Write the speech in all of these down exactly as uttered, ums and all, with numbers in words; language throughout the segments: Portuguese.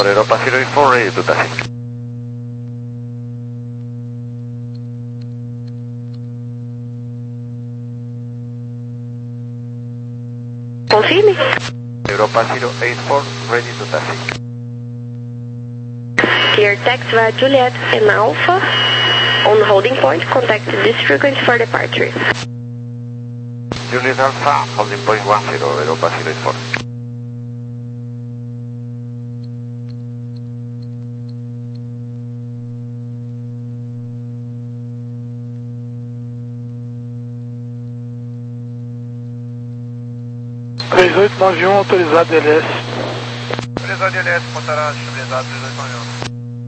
Europa zero eight four, ready to taxi. Confirme. Europa zero eight four, ready to taxi. Clear taxi via Juliet and Alpha. On holding point, contact this frequency for departure. Juliet Alpha, holding point one zero, Europa zero eight four. três oito nove um, autorizado D L S. Autorizado D L S, Montará, estabilizado três oito nove um.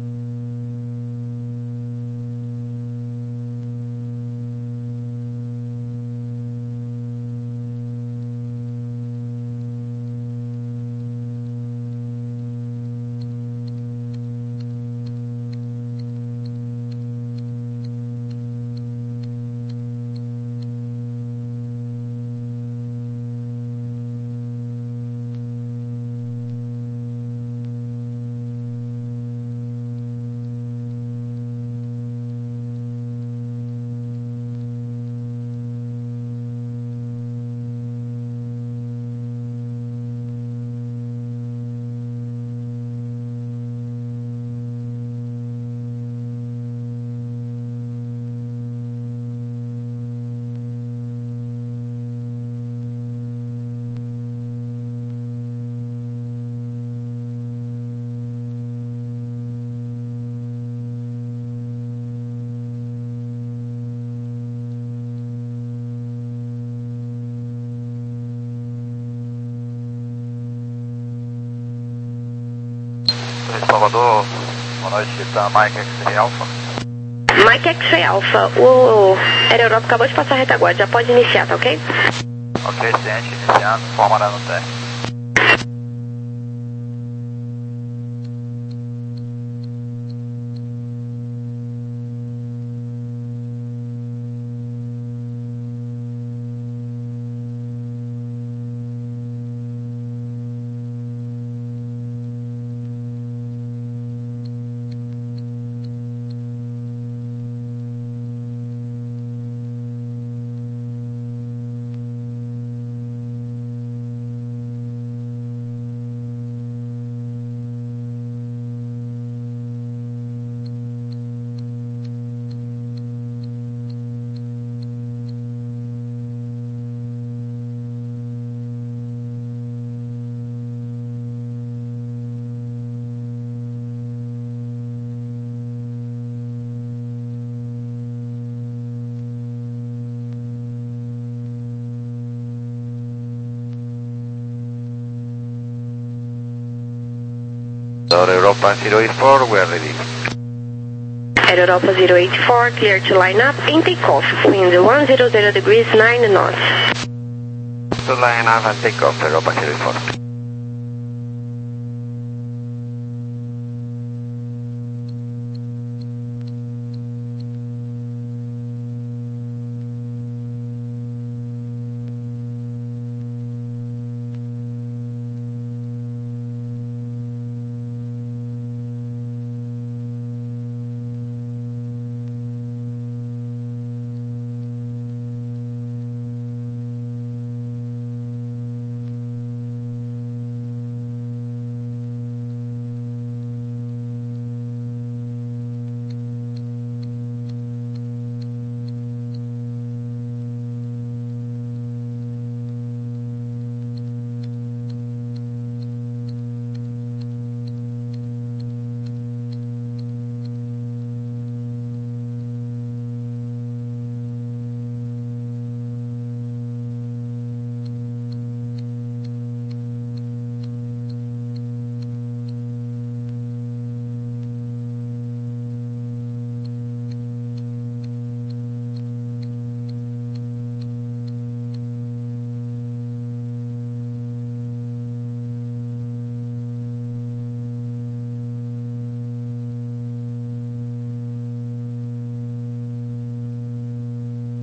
Salvador, boa noite, tá Mike X-Ray Alpha. Mike X-Ray Alpha, o Aero Europa acabou de passar a retaguarda, já pode iniciar, tá ok? Ok, ciente, iniciando, formará no teste. Europa zero eight four, we are ready. Aero Europa zero eight four, clear to line up and take off. Wind one hundred degrees, nine knots. To line up and take off, Europa zero eight four.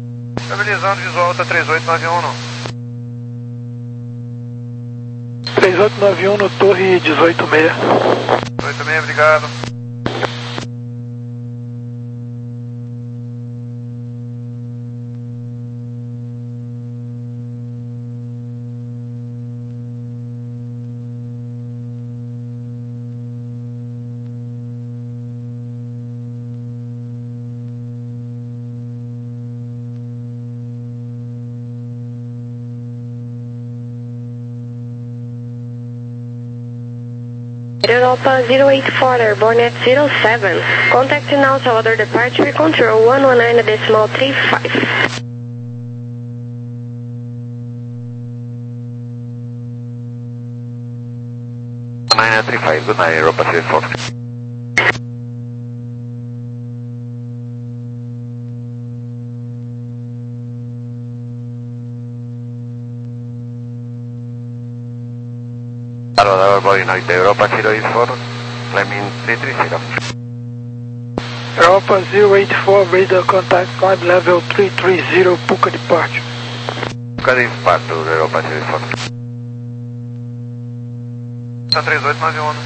Estabilizando visual, tá três oito nove um, não? três oito nove um no Torre dezoito seis. dezoito seis, obrigado. Europa zero eight four, airborne at zero seven. Contact now Salvador departure control one one nine decimal three five. nine three five, good night, Europa zero four. Salvador Boy Noite, Europa zero eight four, climbing three three zero. Europa zero eight four, radar contact climb level three three zero, Puka departure. Puka departure, Europa zero eight four. Tá três oito nove um.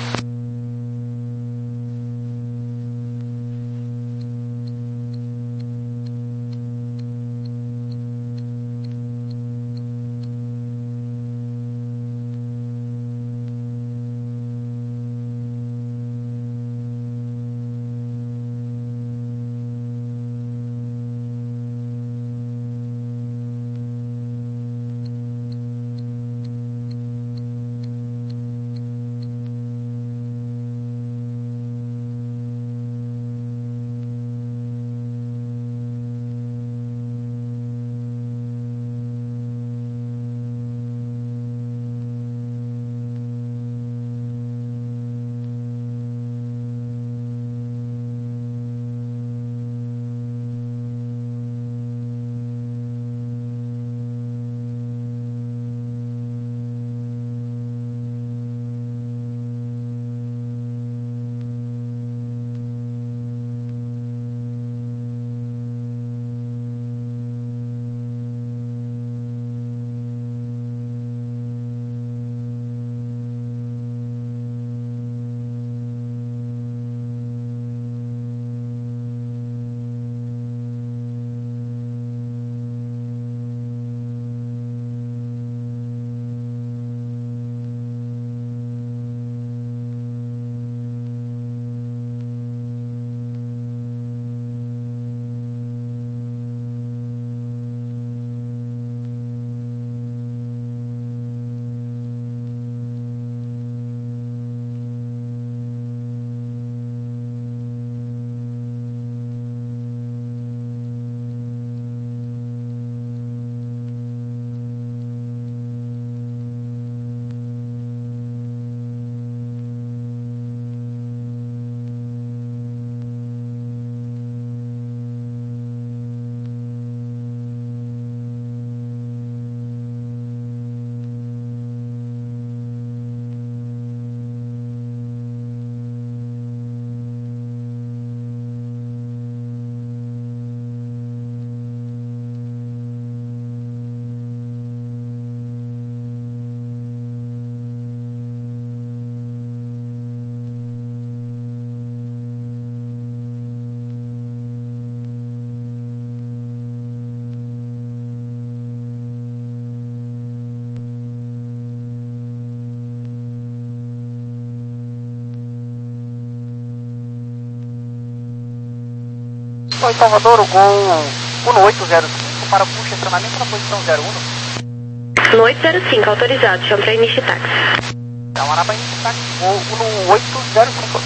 Oi, Salvador, o Gol Uno oito zero cinco para push extremamente na posição zero um. No oito zero cinco, autorizado, chama para início de táxi. Chama para início de táxi, Gol Uno oito zero cinco.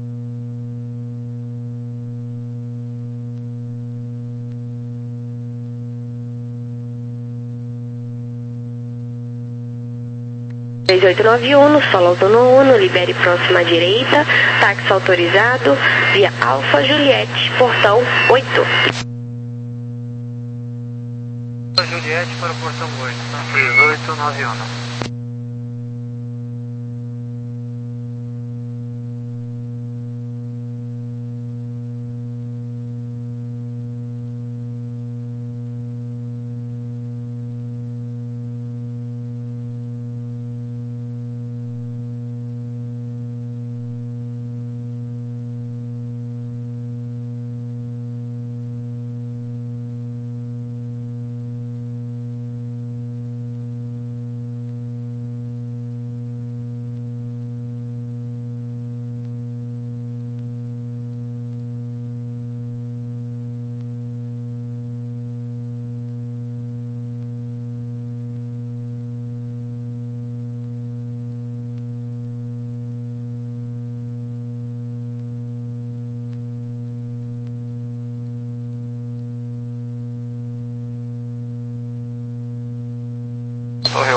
três oito nove um, no solo zona um, libere próxima à direita, táxi autorizado, via Alfa Juliette, portão oito. Alfa Juliette para o portão oito, três oito nove um.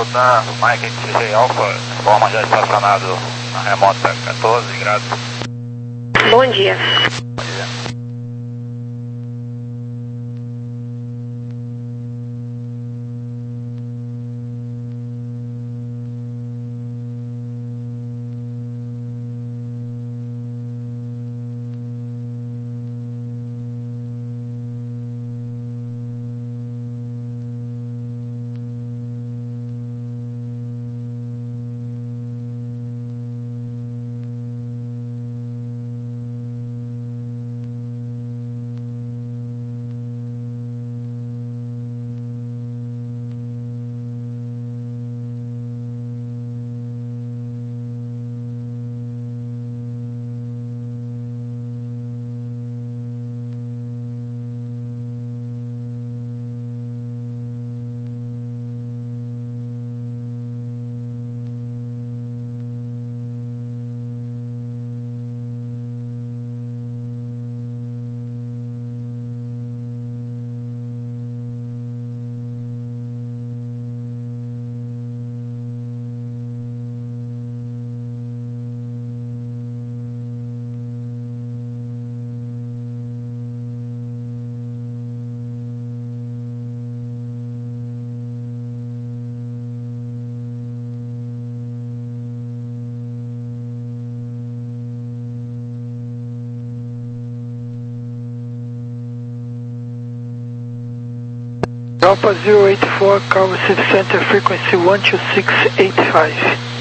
Delta, Mike X J Alpha, forma já estacionado na remota quatorze graus. Bom dia. Bom dia. Alpha zero eight four, Cargo City Center, frequency one two six eight five.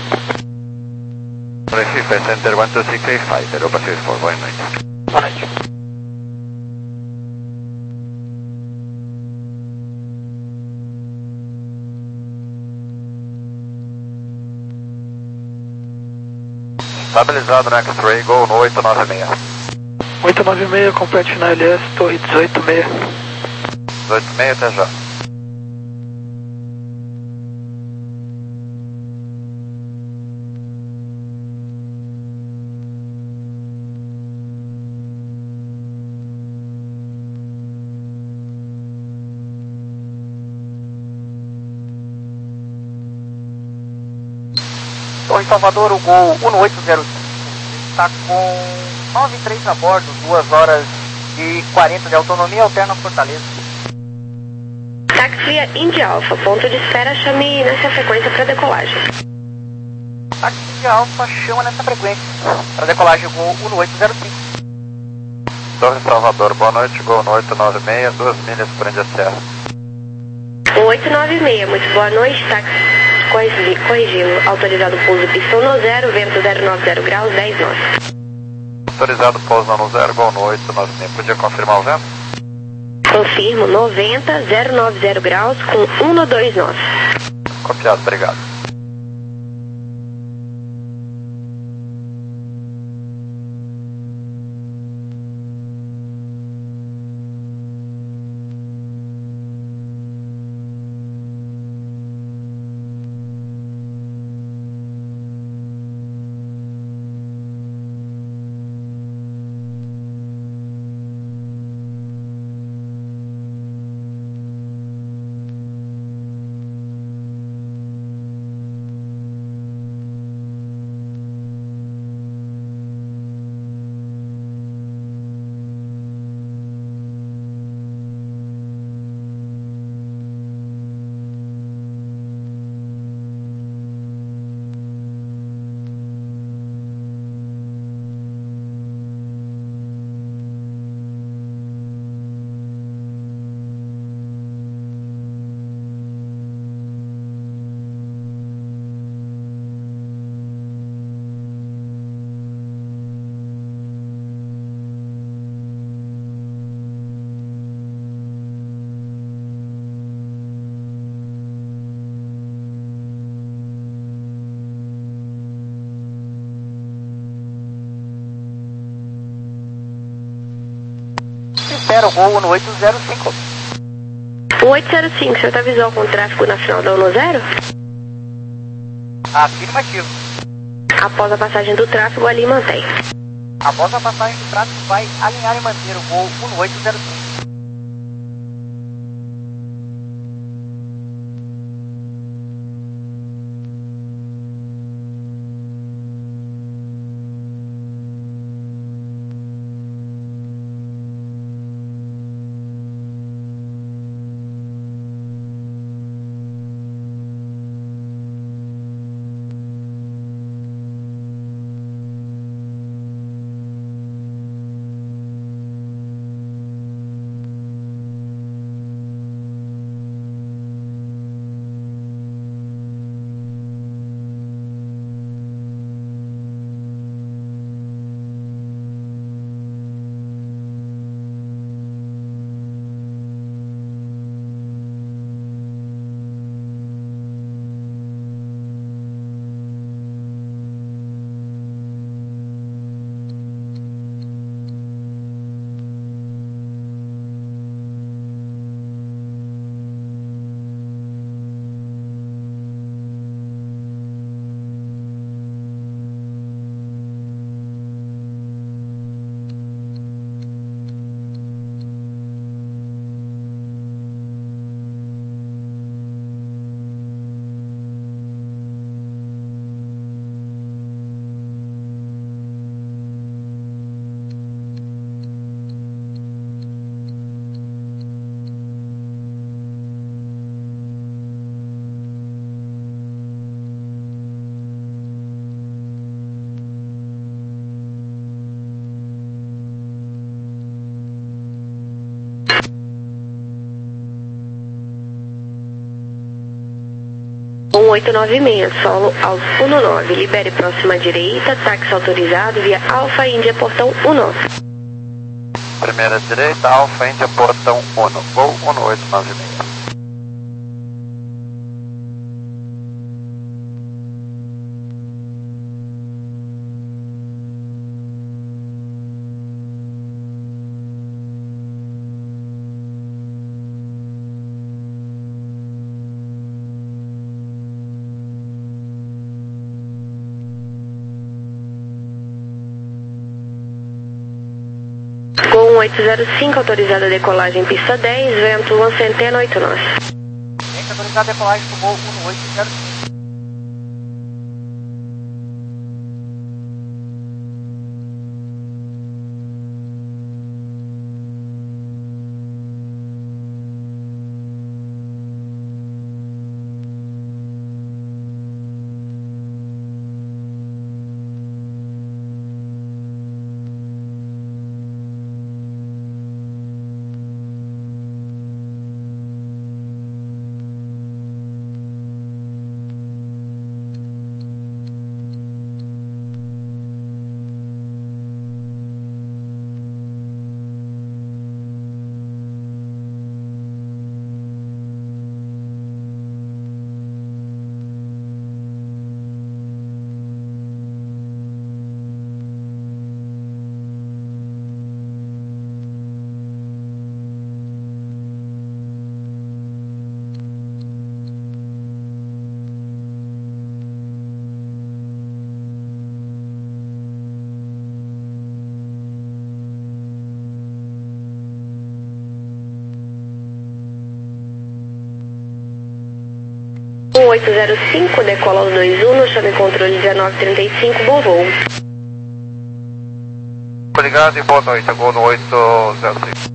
Recife Center one two six eight five, Europa six four, boa noite. Boa noite. Estabilizado no X-Ray, Gol no oito nove seis. oito nove seis, complete na L S, torre dezoito seis. dezoito seis, até já. Torre Salvador, o Gol um oito zero cinco está com nove três a bordo, duas horas e quarenta de autonomia, alterna Fortaleza. Táxi Indy Alpha, ponto de espera, chame nessa frequência para decolagem. Táxi Indy Alpha, chama nessa frequência para decolagem, Gol um oito zero cinco. Torre Salvador, boa noite, Gol no oito nove seis, duas milhas prende a serra. oito nove seis, muito boa noite, táxi corrigi, corrigindo, autorizado pouso pistão no zero, vento zero nove zero graus, dez nós. Autorizado pouso no zero, Gol no oito nove seis, podia confirmar o vento? Confirmo, noventa, zero nove zero graus com um no dois nós. Copiado, obrigado. Zero Gol no oito zero cinco. oito zero cinco, o senhor está visual com o tráfego na final da um zero? Afirmativo. Após a passagem do tráfego, ali mantém. Após a passagem do tráfego, vai alinhar e manter o Gol um oito zero cinco. oito nove seis, solo aos dezanove. Libere próxima à direita, táxi autorizado via Alfa Índia, portão dezanove. Primeira direita, Alfa Índia, portão um, voo um oito nove seis. Gol um oito zero cinco, autorizada a decolagem pista dez, vento uma centena oito nove. Gente, autorizada a decolagem do voo um oito zero cinco. um oito zero cinco, decola aos dois um, chame controle dezenove trinta e cinco, bom voo. Obrigado e boa noite, Gol no oito zero cinco.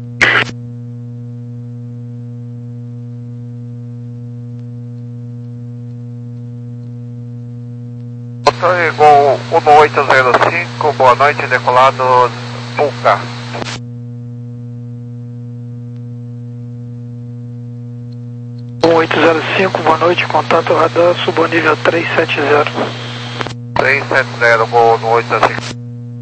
Gol um oito zero cinco, boa noite, decolado Pulcar. um oito zero cinco, boa noite, contato radar, subonível três sete zero. três sete zero, Gol no oito zero cinco.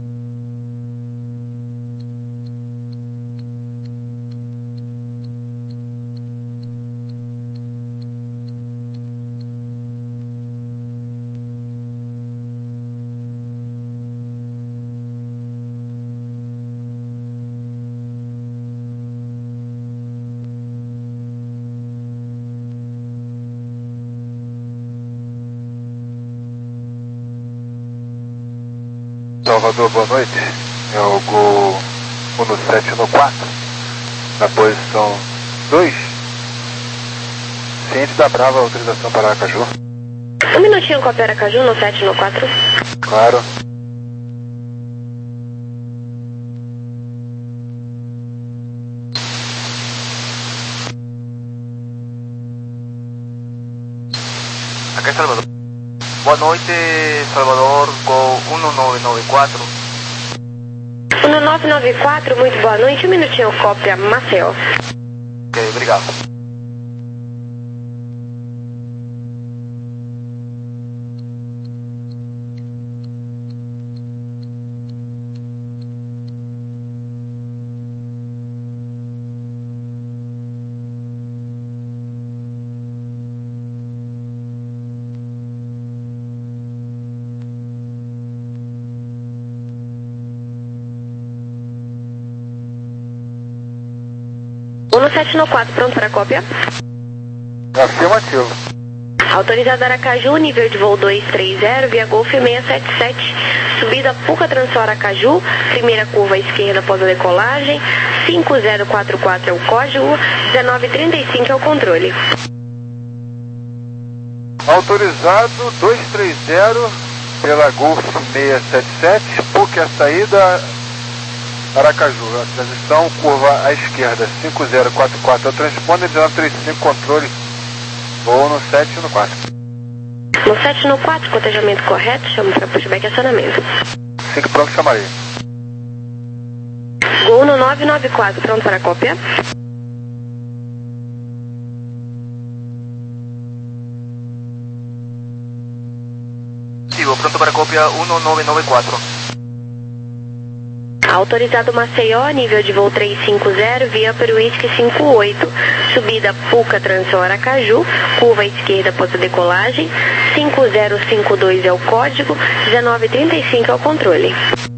Salvador, boa noite. É o Gol um sete no quatro, na posição dois. Ciente da Brava, autorização para Aracaju. Um minutinho, copia Aracaju no sete no quatro. Claro. Acá é Salvador. Boa noite, Salvador, Gol um nove nove quatro. um nove nove quatro, muito boa noite, um minutinho, cópia Maceió. Ok, obrigado. um sete no quatro, pronto para cópia? Afirmativo. Autorizado Aracaju, nível de voo dois três zero, via Golf seiscentos e setenta e sete. Subida Puca Transor Aracaju, primeira curva à esquerda após a decolagem, cinco zero quatro quatro é o código, dezenove trinta e cinco é o controle. Autorizado dois três zero pela Golf seiscentos e setenta e sete, Puca a saída, Aracaju, a transição, curva à esquerda, cinco zero quatro quatro é o transponder, dezenove trinta e cinco controle, voo no sete no quatro. No sete no quatro, cotejamento correto, chamo para pushback e acionamento. Assim que pronto, chamarei. Gol no nove nove quatro, pronto para cópia? Positivo, pronto para cópia um nove nove quatro. Autorizado Maceió, nível de voo trezentos e cinquenta, via para o Whisky cinquenta e oito, subida Puca Transol Aracaju, curva esquerda após a decolagem, cinco zero cinco dois é o código, dezenove trinta e cinco é o controle.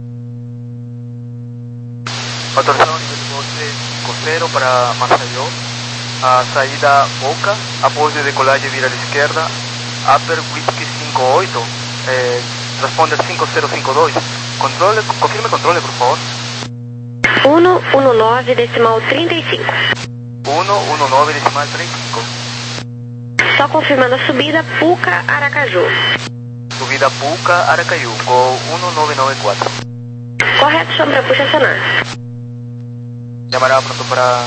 Autorização nível de voo trezentos e cinquenta para Maceió, a saída Boca, após a decolagem vira à esquerda, Upper Whisky cinquenta e oito, eh, responde cinco zero cinco dois. Controle, confirme controle, por favor. cento e dezanove, decimal trinta e cinco. cento e dezanove, decimal trinta e cinco. Só confirmando a subida, Puca Aracaju. Subida Puca Aracaju, com um nove nove quatro. Correto, chama para puxa acionar. Llamará pronto para...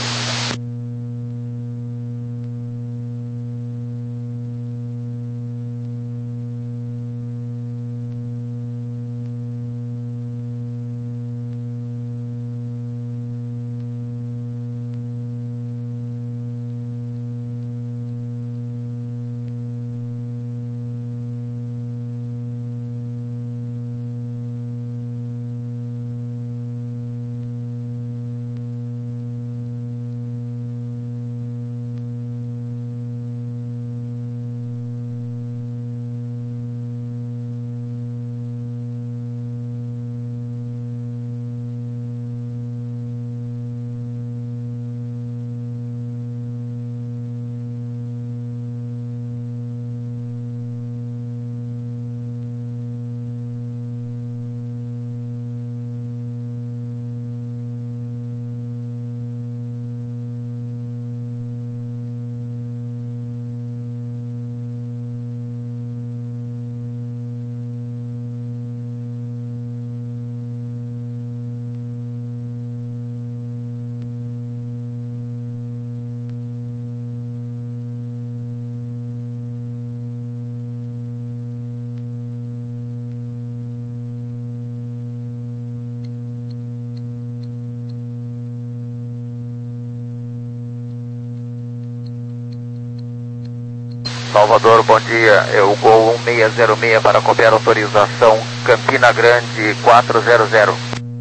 Salvador, bom dia. É o Gol um seis zero seis para copiar autorização Campina Grande quatro zero zero.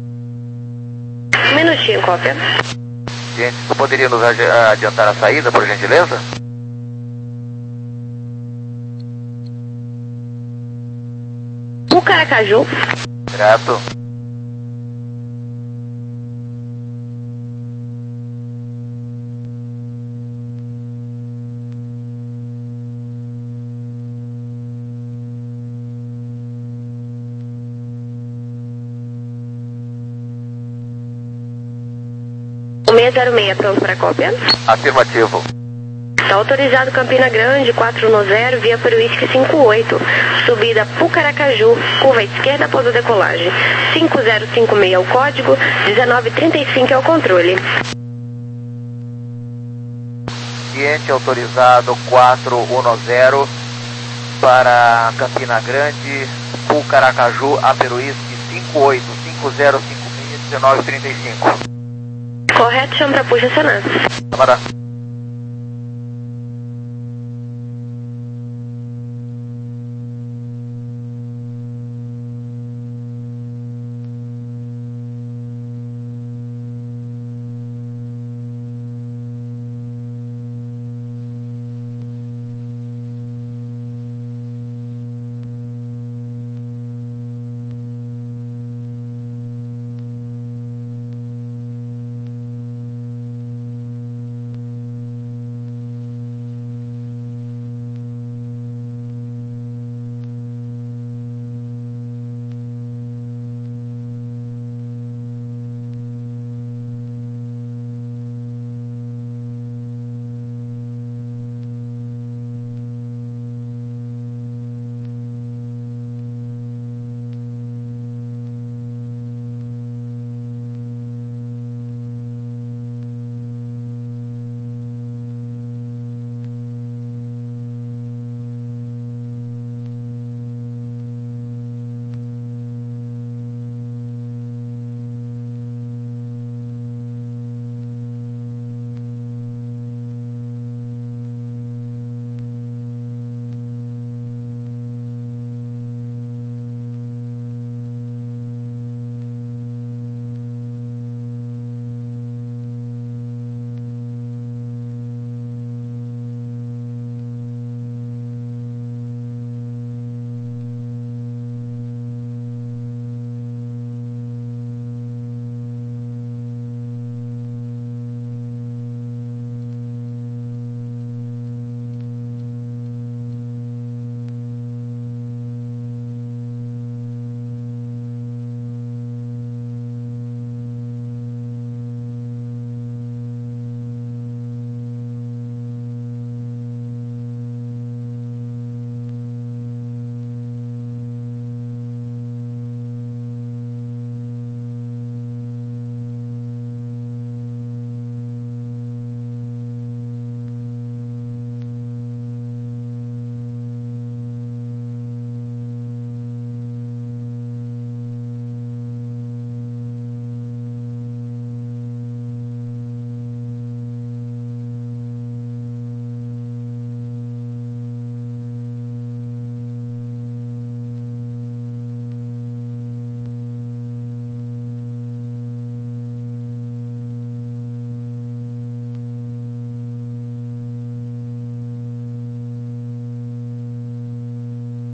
Um minutinho, cópia. Gente, você poderia nos adiantar a saída, por gentileza? Puca Aracaju. Grato. seis zero seis, pronto para cópia. Afirmativo. Está autorizado Campina Grande, quatro um zero, via para o Whisky cinquenta e oito, subida Puca Aracaju, curva esquerda após a decolagem, cinco zero cinco seis é o código, dezenove trinta e cinco é o controle. Cliente autorizado quatro um zero para Campina Grande, Puca Aracaju, Upper Whisky cinquenta e oito, cinco zero cinco seis, dezenove trinta e cinco. Correto, chama para puxa acionar. Camarada.